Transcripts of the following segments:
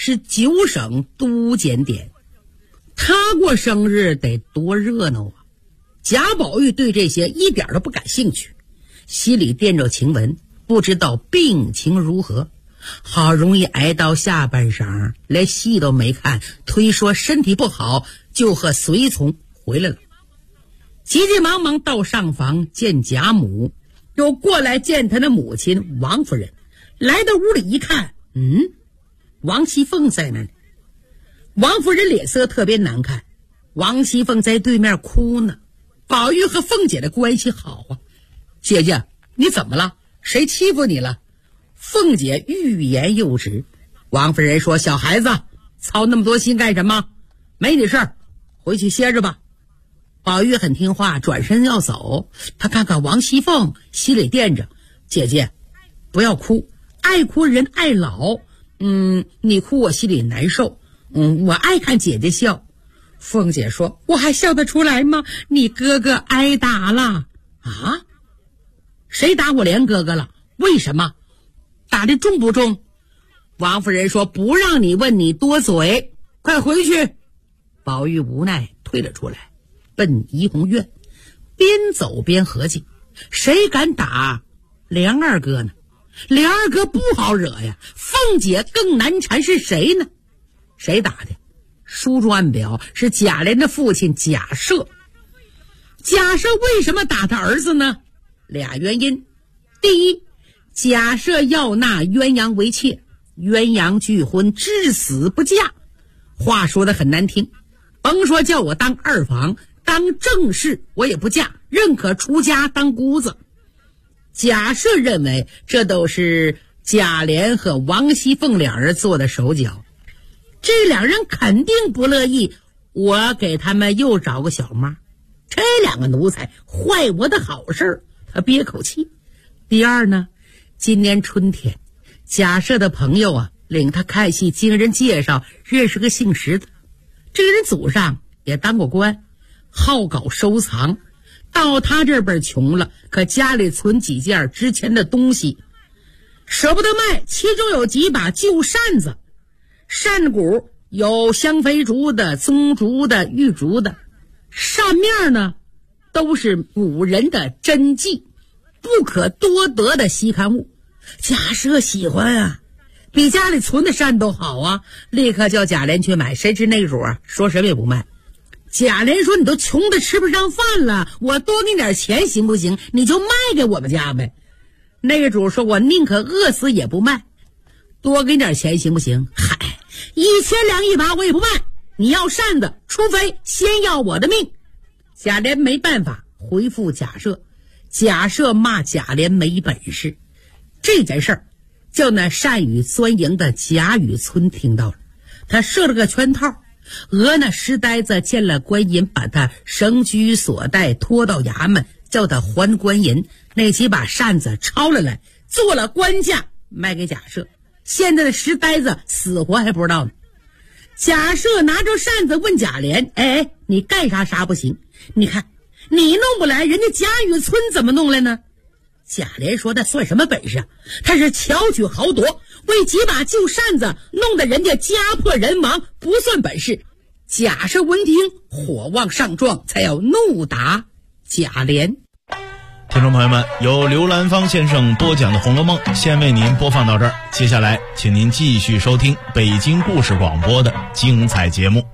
是9省都检点，他过生日得多热闹啊！贾宝玉对这些一点都不感兴趣，心里惦着晴雯，不知道病情如何。好容易挨到下半晌，连戏都没看，推说身体不好，就和随从回来了。急急忙忙到上房见贾母，又过来见他的母亲王夫人。来到屋里一看，王熙凤在那里。王夫人脸色特别难看，王熙凤在对面哭呢。宝玉和凤姐的关系好啊，姐姐你怎么了？谁欺负你了？凤姐欲言又止。王夫人说，小孩子操那么多心干什么？没你事儿，回去歇着吧。宝玉很听话，转身要走。他看看王熙凤，心里惦着，姐姐不要哭，爱哭人爱老，你哭我心里难受，我爱看姐姐笑。凤姐说，我还笑得出来吗？你哥哥挨打了啊？谁打我连哥哥了？为什么？打得重不重？王夫人说，不让你问，你多嘴，快回去。宝玉无奈退了出来，奔怡红院，边走边合计，谁敢打梁二哥呢？梁二哥不好惹呀，凤姐更难缠，是谁呢？谁打的？书中暗表是贾琏的父亲贾赦。贾赦为什么打他儿子呢？俩原因。第一，贾赦要纳鸳鸯为妾，鸳鸯拒婚，至死不嫁。话说得很难听，甭说叫我当二房，当正室我也不嫁，认可出家当姑子。贾赦认为这都是贾琏和王熙凤两人做的手脚，这两人肯定不乐意，我给他们又找个小妈，这两个奴才坏我的好事，他憋口气。第二呢，今年春天贾赦的朋友领他看戏，经人介绍认识个姓石的，这个人祖上也当过官，好搞收藏，到他这边穷了，可家里存几件值钱的东西舍不得卖，其中有几把旧扇子，扇骨有香妃竹的、棕竹的、玉竹的，扇面呢都是古人的真迹，不可多得的稀罕物。贾赦喜欢啊，比家里存的扇都好啊，立刻叫贾琏去买。谁知那主说什么也不卖。贾琏说，你都穷得吃不上饭了，我多给你点钱行不行？你就卖给我们家呗。那个主说，我宁可饿死也不卖，多给你点钱行不行？嗨，1000两一把我也不卖，你要扇子，除非先要我的命。贾琏没办法回复贾赦，贾赦骂贾琏没本事。这件事儿叫那善于钻营的贾雨村听到了，他设了个圈套，讹那石呆子见了官银，把他绳拘索带，拖到衙门，叫他还官银。那几把扇子抄了来，做了官价卖给贾赦。现在的石呆子死活还不知道呢。贾赦拿着扇子问贾琏，你干啥不行？你看你弄不来，人家贾雨村怎么弄来呢？贾琏说，那算什么本事啊？他是巧取豪夺，为几把旧扇子弄得人家家破人亡，不算本事。贾赦闻听，火往上撞，才要怒打贾琏。 听众朋友们，由刘兰芳先生播讲的《红楼梦》先为您播放到这儿，接下来请您继续收听北京故事广播的精彩节目。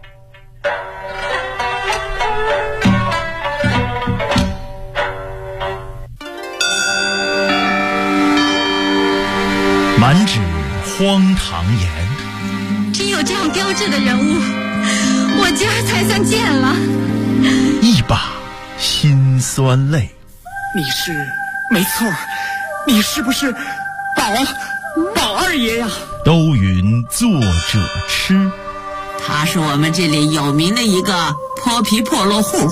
满纸荒唐言， 只有这样标致的人物，我家才算见了。 一把辛酸泪。 你是没错，你是不是宝二爷呀？ 都云作者痴， 他是我们这里有名的一个泼皮破落户，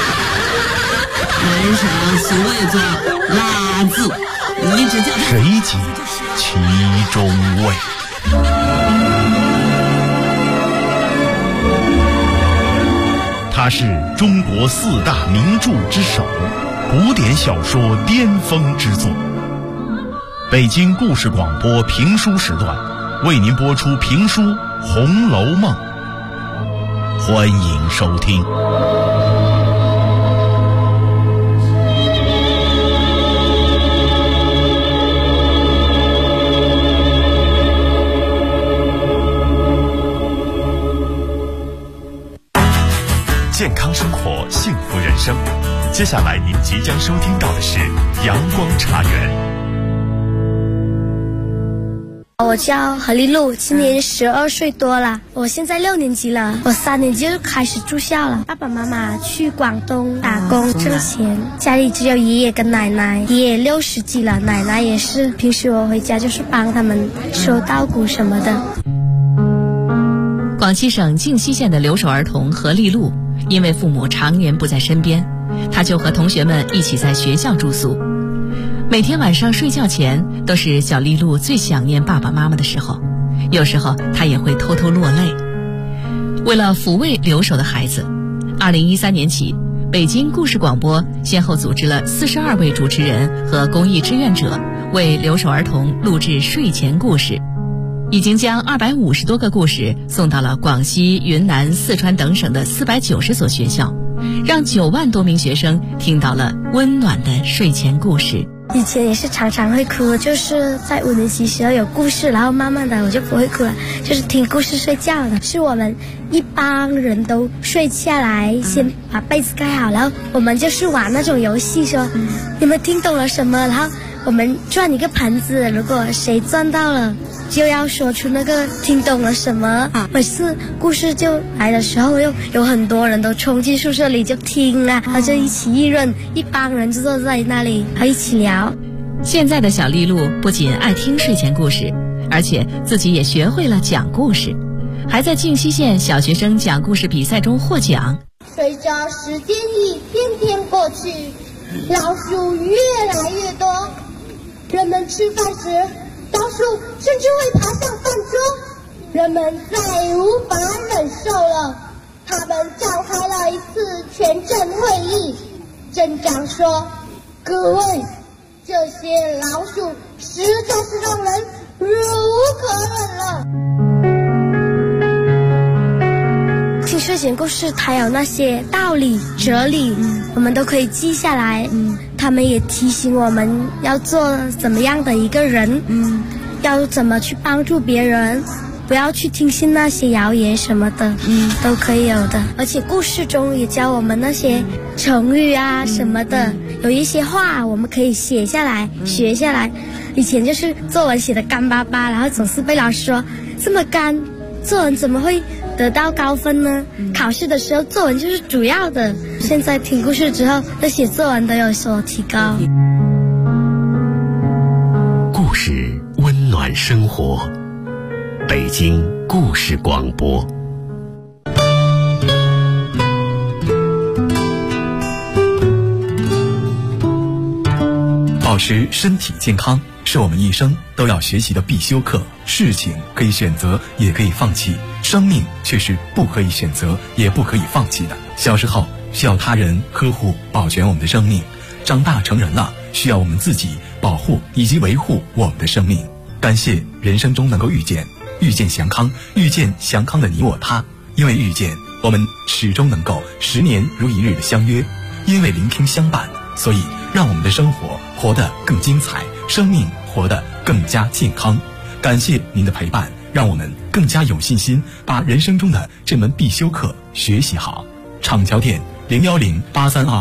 门上俗谓作拉字，你只叫他谁解其中味？他是中国4大名著之首，古典小说巅峰之作。北京故事广播评书时段为您播出评书《 《红楼梦》，欢迎收听。 健康生活，幸福人生。接下来您即将收听到的是阳光茶园。 我叫何丽露，今年12岁多了。我现在6年级了，我3年级就开始住校了。爸爸妈妈去广东打工挣钱，家里只有爷爷跟奶奶。爷爷60几了，奶奶也是。平时我回家就是帮他们收稻谷什么的。 广西省靖西县的留守儿童何丽露，因为父母常年不在身边，她就和同学们一起在学校住宿。每天晚上睡觉前都是小丽露最想念爸爸妈妈的时候，有时候她也会偷偷落泪。为了抚慰留守的孩子，2013年起，北京故事广播先后组织了42位主持人和公益志愿者为留守儿童录制睡前故事，已经将250多个故事送到了广西、云南、四川等省的490所学校，让9万多名学生听到了温暖的睡前故事。 以前也是常常会哭，就是在5年级时候有故事，然后慢慢的我就不会哭了，就是听故事睡觉了。是我们一帮人都睡下来，先把被子盖好，然后我们就是玩那种游戏，说你们听懂了什么，然后我们转一个盘子，如果谁转到了就要说出那个听懂了什么。每次故事就来的时候，又有很多人都冲进宿舍里就听啊，然后就一起议论，一帮人就坐在那里然后一起聊。 现在的小丽露不仅爱听睡前故事，而且自己也学会了讲故事，还在靖西县小学生讲故事比赛中获奖。 随着时间一天天过去，老鼠越来越多，人们吃饭时老鼠甚至会爬上饭桌，人们再也无法忍受了。他们召开了一次全镇会议，镇长说：“各位，这些老鼠实在是让人忍无可忍了。” 听睡前故事，它有那些道理、哲理，我们都可以记下来。他们也提醒我们要做怎么样的一个人，要怎么去帮助别人，不要去听信那些谣言什么的，都可以有的。而且故事中也教我们那些成语啊什么的，有一些话我们可以写下来、学下来。以前就是作文写的干巴巴，然后总是被老师说这么干，作文怎么会得到高分呢？考试的时候作文就是主要的。现在听故事之后，对写作文都有所提高。 故事温暖生活，北京故事广播。 保持身体健康是我们一生都要学习的必修课。事情可以选择，也可以放弃，生命却是不可以选择，也不可以放弃的。小时候需要他人呵护保全我们的生命，长大成人了需要我们自己保护以及维护我们的生命。感谢人生中能够遇见祥康，遇见祥康的你我他。因为遇见，我们始终能够10年如一日的相约；因为聆听相伴，所以让我们的生活活得更精彩，生命活得更加健康。感谢您的陪伴，让我们更加有信心把人生中的这门必修课学习好。厂桥店010-832